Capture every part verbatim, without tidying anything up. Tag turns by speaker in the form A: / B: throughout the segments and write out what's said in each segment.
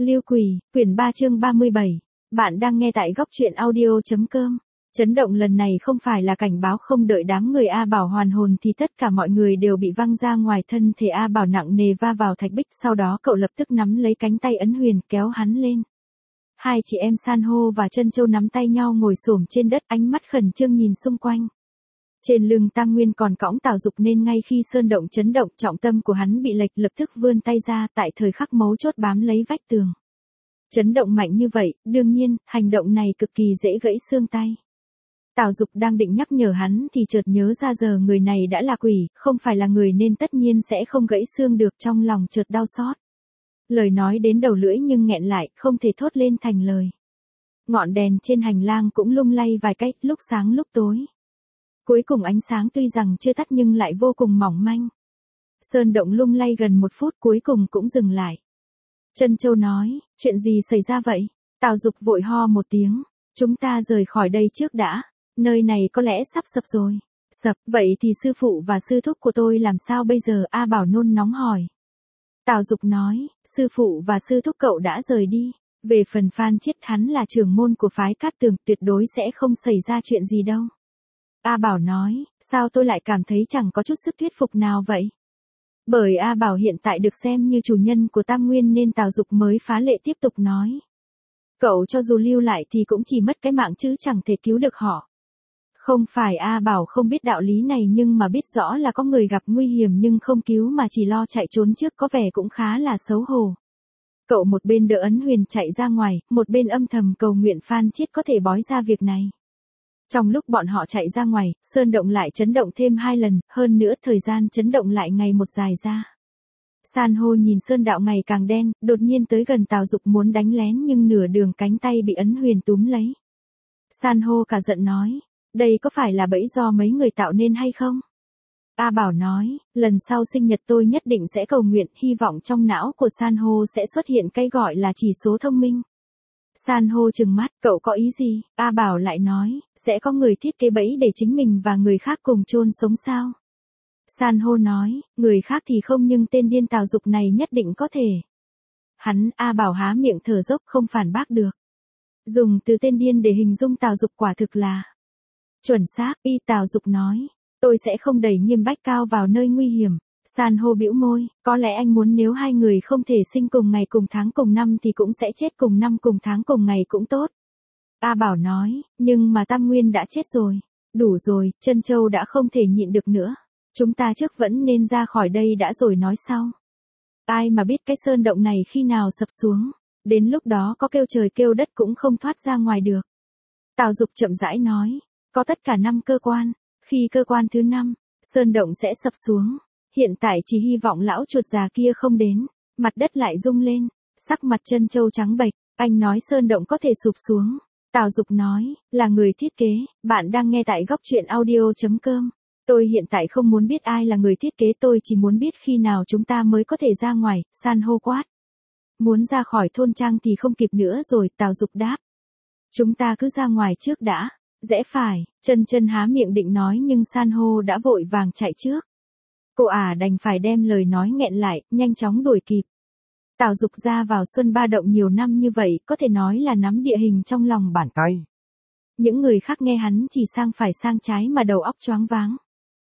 A: Lưu Quỳ, quyển ba chương ba mươi bảy. Bạn đang nghe tại góc truyện audio.com. Chấn động lần này không phải là cảnh báo không đợi đám người A Bảo hoàn hồn thì tất cả mọi người đều bị văng ra ngoài, thân thể A Bảo nặng nề va vào thạch bích, sau đó cậu lập tức nắm lấy cánh tay Ấn Huyền kéo hắn lên. Hai chị em San hô và Trân Châu nắm tay nhau ngồi xổm trên đất, ánh mắt khẩn trương nhìn xung quanh. Trên lưng Tam Nguyên còn cõng Tào Dục nên ngay khi sơn động chấn động, trọng tâm của hắn bị lệch, lập tức vươn tay ra, tại thời khắc mấu chốt bám lấy vách tường. Chấn động mạnh như vậy, đương nhiên, hành động này cực kỳ dễ gãy xương tay. Tào Dục đang định nhắc nhở hắn thì chợt nhớ ra giờ người này đã là quỷ, không phải là người nên tất nhiên sẽ không gãy xương được, trong lòng chợt đau xót. Lời nói đến đầu lưỡi nhưng nghẹn lại, không thể thốt lên thành lời. Ngọn đèn trên hành lang cũng lung lay vài cách, lúc sáng lúc tối. Cuối cùng ánh sáng tuy rằng chưa tắt nhưng lại vô cùng mỏng manh. Sơn động lung lay gần một phút cuối cùng cũng dừng lại. Trân Châu nói, chuyện gì xảy ra vậy? Tào Dục vội ho một tiếng, chúng ta rời khỏi đây trước đã, nơi này có lẽ sắp sập rồi. Sập, vậy thì sư phụ và sư thúc của tôi làm sao bây giờ? A Bảo nôn nóng hỏi. Tào Dục nói, sư phụ và sư thúc cậu đã rời đi. Về phần Phan Chiết, hắn là trưởng môn của phái Cát Tường, tuyệt đối sẽ không xảy ra chuyện gì đâu. A Bảo nói, sao tôi lại cảm thấy chẳng có chút sức thuyết phục nào vậy? Bởi A Bảo hiện tại được xem như chủ nhân của Tam Nguyên nên Tào Dục mới phá lệ tiếp tục nói. Cậu cho dù lưu lại thì cũng chỉ mất cái mạng chứ chẳng thể cứu được họ. Không phải A Bảo không biết đạo lý này nhưng mà biết rõ là có người gặp nguy hiểm nhưng không cứu mà chỉ lo chạy trốn trước có vẻ cũng khá là xấu hổ. Cậu một bên đỡ Ấn Huyền chạy ra ngoài, một bên âm thầm cầu nguyện Phan Chiết có thể bói ra việc này. Trong lúc bọn họ chạy ra ngoài, sơn động lại chấn động thêm hai lần, hơn nữa thời gian chấn động lại ngày một dài ra. San hô nhìn sơn đạo ngày càng đen, đột nhiên tới gần Tào Dục muốn đánh lén nhưng nửa đường cánh tay bị Ấn Huyền túm lấy. San hô cả giận nói, đây có phải là bẫy do mấy người tạo nên hay không? A Bảo nói, lần sau sinh nhật tôi nhất định sẽ cầu nguyện, hy vọng trong não của San hô sẽ xuất hiện cái gọi là chỉ số thông minh. San hô trừng mắt, cậu có ý gì? A Bảo lại nói, sẽ có người thiết kế bẫy để chính mình và người khác cùng chôn sống sao? San hô nói, người khác thì không nhưng tên điên Tào Dục này nhất định có thể. Hắn, A Bảo há miệng thở dốc không phản bác được. Dùng từ tên điên để hình dung Tào Dục quả thực là chuẩn xác. Y Tào Dục nói, tôi sẽ không đẩy Nghiêm Bách Cao vào nơi nguy hiểm. San hô bĩu môi, có lẽ anh muốn nếu hai người không thể sinh cùng ngày cùng tháng cùng năm thì cũng sẽ chết cùng năm cùng tháng cùng ngày cũng tốt. A Bảo nói, nhưng mà Tam Nguyên đã chết rồi. Đủ rồi, Trân Châu đã không thể nhịn được nữa. Chúng ta trước vẫn nên ra khỏi đây đã rồi nói sau. Ai mà biết cái sơn động này khi nào sập xuống. Đến lúc đó có kêu trời kêu đất cũng không thoát ra ngoài được. Tào Dục chậm rãi nói, có tất cả năm cơ quan. Khi cơ quan thứ năm, sơn động sẽ sập xuống. Hiện tại chỉ hy vọng lão chuột già kia không đến. Mặt đất lại rung lên. Sắc mặt Trân Châu trắng bệch. Anh nói sơn động có thể sụp xuống. Tào Dục nói, là người thiết kế. Bạn đang nghe tại góc truyện audio.com. Tôi hiện tại không muốn biết ai là người thiết kế, tôi chỉ muốn biết khi nào chúng ta mới có thể ra ngoài. San hô quát. Muốn ra khỏi thôn trang thì không kịp nữa rồi. Tào Dục đáp. Chúng ta cứ ra ngoài trước đã. Rẽ phải. Trân Trân há miệng định nói nhưng San hô đã vội vàng chạy trước. Cô ả à đành phải đem lời nói nghẹn lại, nhanh chóng đuổi kịp. Tào Dục ra vào Xuân Ba Động nhiều năm như vậy, có thể nói là nắm địa hình trong lòng bàn tay. Những người khác nghe hắn chỉ sang phải sang trái mà đầu óc choáng váng.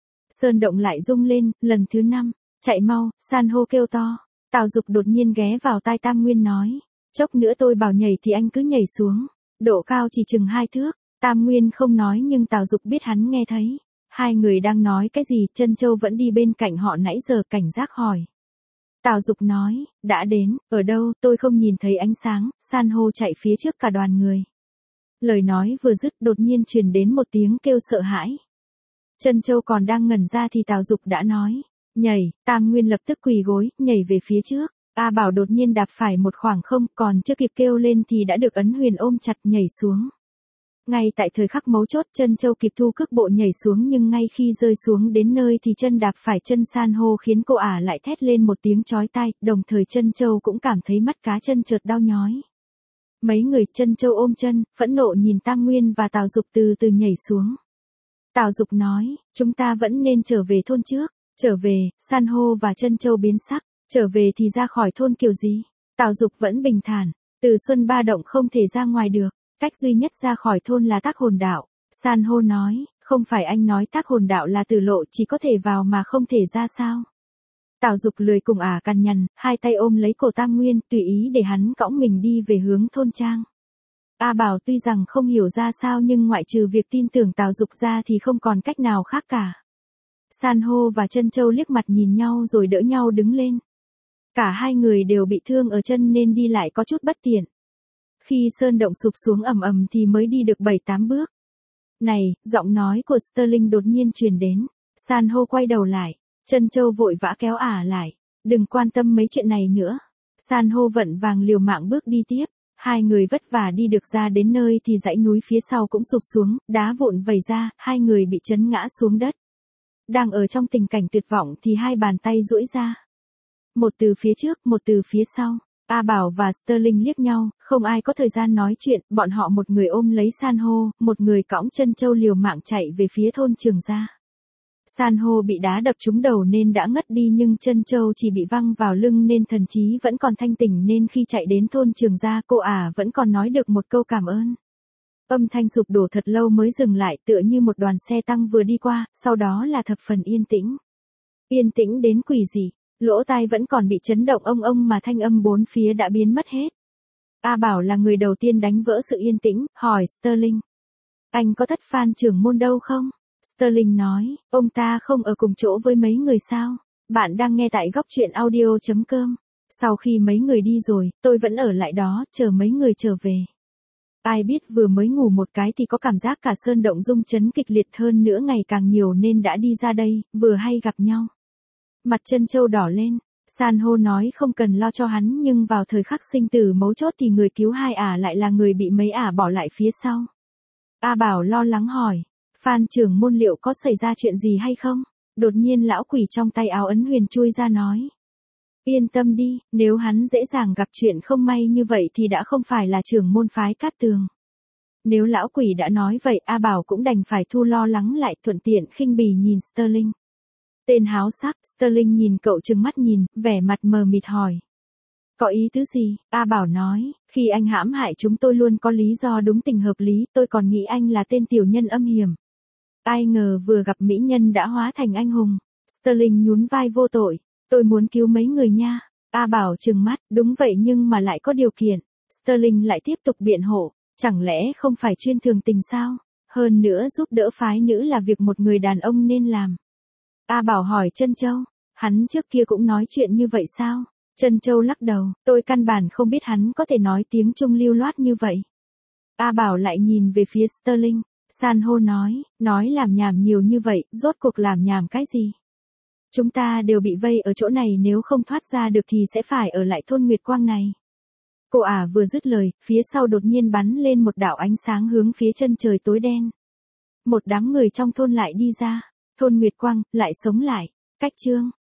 A: Sơn động lại rung lên, lần thứ năm, chạy mau, San hô kêu to. Tào Dục đột nhiên ghé vào tai Tam Nguyên nói, chốc nữa tôi bảo nhảy thì anh cứ nhảy xuống, độ cao chỉ chừng hai thước. Tam Nguyên không nói nhưng Tào Dục biết hắn nghe thấy. Hai người đang nói cái gì, Trân Châu vẫn đi bên cạnh họ nãy giờ, cảnh giác hỏi. Tào Dục nói, đã đến, ở đâu, tôi không nhìn thấy ánh sáng. San hô chạy phía trước cả đoàn người. Lời nói vừa dứt đột nhiên truyền đến một tiếng kêu sợ hãi. Trân Châu còn đang ngẩn ra thì Tào Dục đã nói, nhảy. Tam Nguyên lập tức quỳ gối, nhảy về phía trước. A Bảo đột nhiên đạp phải một khoảng không, còn chưa kịp kêu lên thì đã được Ấn Huyền ôm chặt nhảy xuống. Ngay tại thời khắc mấu chốt, Trân Châu kịp thu cước bộ nhảy xuống nhưng ngay khi rơi xuống đến nơi thì chân đạp phải chân San hô khiến cô ả lại thét lên một tiếng chói tai, đồng thời Trân Châu cũng cảm thấy mắt cá chân chợt đau nhói. Mấy người Trân Châu ôm chân, phẫn nộ nhìn Tam Nguyên và Tào Dục từ từ nhảy xuống. Tào Dục nói, chúng ta vẫn nên trở về thôn trước. Trở về, San hô và Trân Châu biến sắc. Trở về thì ra khỏi thôn kiểu gì? Tào Dục vẫn bình thản, Từ Xuân ba động không thể ra ngoài được, cách duy nhất ra khỏi thôn là Tác Hồn Đạo. San hô nói, không phải anh nói Tác Hồn Đạo là tử lộ chỉ có thể vào mà không thể ra sao? Tào Dục lười cùng ả cằn nhằn, hai tay ôm lấy cổ Tam Nguyên, tùy ý để hắn cõng mình đi về hướng thôn trang. A Bảo tuy rằng không hiểu ra sao nhưng ngoại trừ việc tin tưởng Tào Dục ra thì không còn cách nào khác cả. San hô và Trân Châu liếc mặt nhìn nhau rồi đỡ nhau đứng lên. Cả hai người đều bị thương ở chân nên đi lại có chút bất tiện. Khi sơn động sụp xuống ầm ầm thì mới đi được bảy tám bước. Này, giọng nói của Sterling đột nhiên truyền đến. San hô quay đầu lại. Trân Châu vội vã kéo ả lại. Đừng quan tâm mấy chuyện này nữa. San hô vận vàng liều mạng bước đi tiếp. Hai người vất vả đi được ra đến nơi thì dãy núi phía sau cũng sụp xuống, đá vụn vẩy ra, hai người bị chấn ngã xuống đất. Đang ở trong tình cảnh tuyệt vọng thì hai bàn tay duỗi ra. Một từ phía trước, một từ phía sau. A Bảo và Sterling liếc nhau, không ai có thời gian nói chuyện, bọn họ một người ôm lấy San hô, một người cõng Trân Châu liều mạng chạy về phía thôn Trường Gia. San hô bị đá đập trúng đầu nên đã ngất đi nhưng Trân Châu chỉ bị văng vào lưng nên thần trí vẫn còn thanh tỉnh nên khi chạy đến thôn Trường Gia cô ả vẫn còn nói được một câu cảm ơn. Âm thanh sụp đổ thật lâu mới dừng lại tựa như một đoàn xe tăng vừa đi qua, sau đó là thập phần yên tĩnh. Yên tĩnh đến quỷ dị, lỗ tai vẫn còn bị chấn động ông ông mà thanh âm bốn phía đã biến mất hết. A Bảo là người đầu tiên đánh vỡ sự yên tĩnh, hỏi Sterling. Anh có thất Phan trưởng môn đâu không? Sterling nói, ông ta không ở cùng chỗ với mấy người sao? Bạn đang nghe tại góc truyện audio chấm com. Sau khi mấy người đi rồi, tôi vẫn ở lại đó, chờ mấy người trở về. Ai biết vừa mới ngủ một cái thì có cảm giác cả sơn động rung chấn kịch liệt hơn nữa ngày càng nhiều nên đã đi ra đây, vừa hay gặp nhau. Mặt Trân Châu đỏ lên, San hô nói không cần lo cho hắn nhưng vào thời khắc sinh tử mấu chốt thì người cứu hai ả lại là người bị mấy ả bỏ lại phía sau. A Bảo lo lắng hỏi, Phan trưởng môn liệu có xảy ra chuyện gì hay không? Đột nhiên lão quỷ trong tay áo ấn huyền chui ra nói. Yên tâm đi, nếu hắn dễ dàng gặp chuyện không may như vậy thì đã không phải là trưởng môn phái Cát Tường. Nếu lão quỷ đã nói vậy A Bảo cũng đành phải thu lo lắng lại thuận tiện khinh bỉ nhìn Sterling. Tên háo sắc, Sterling nhìn cậu trừng mắt nhìn, vẻ mặt mờ mịt hỏi. Có ý tứ gì? A Bảo nói, khi anh hãm hại chúng tôi luôn có lý do đúng tình hợp lý, tôi còn nghĩ anh là tên tiểu nhân âm hiểm. Ai ngờ vừa gặp mỹ nhân đã hóa thành anh hùng. Sterling nhún vai vô tội, tôi muốn cứu mấy người nha. A Bảo trừng mắt, đúng vậy nhưng mà lại có điều kiện. Sterling lại tiếp tục biện hộ, chẳng lẽ không phải chuyên thường tình sao? Hơn nữa giúp đỡ phái nữ là việc một người đàn ông nên làm. A Bảo hỏi Trân Châu, hắn trước kia cũng nói chuyện như vậy sao? Trân Châu lắc đầu, tôi căn bản không biết hắn có thể nói tiếng Trung lưu loát như vậy. A Bảo lại nhìn về phía Sterling, San hô nói, nói làm nhảm nhiều như vậy, rốt cuộc làm nhảm cái gì? Chúng ta đều bị vây ở chỗ này nếu không thoát ra được thì sẽ phải ở lại thôn Nguyệt Quang này. Cô ả vừa dứt lời, phía sau đột nhiên bắn lên một đạo ánh sáng hướng phía chân trời tối đen. Một đám người trong thôn lại đi ra, thôn Nguyệt Quang, lại sống lại, cách chương.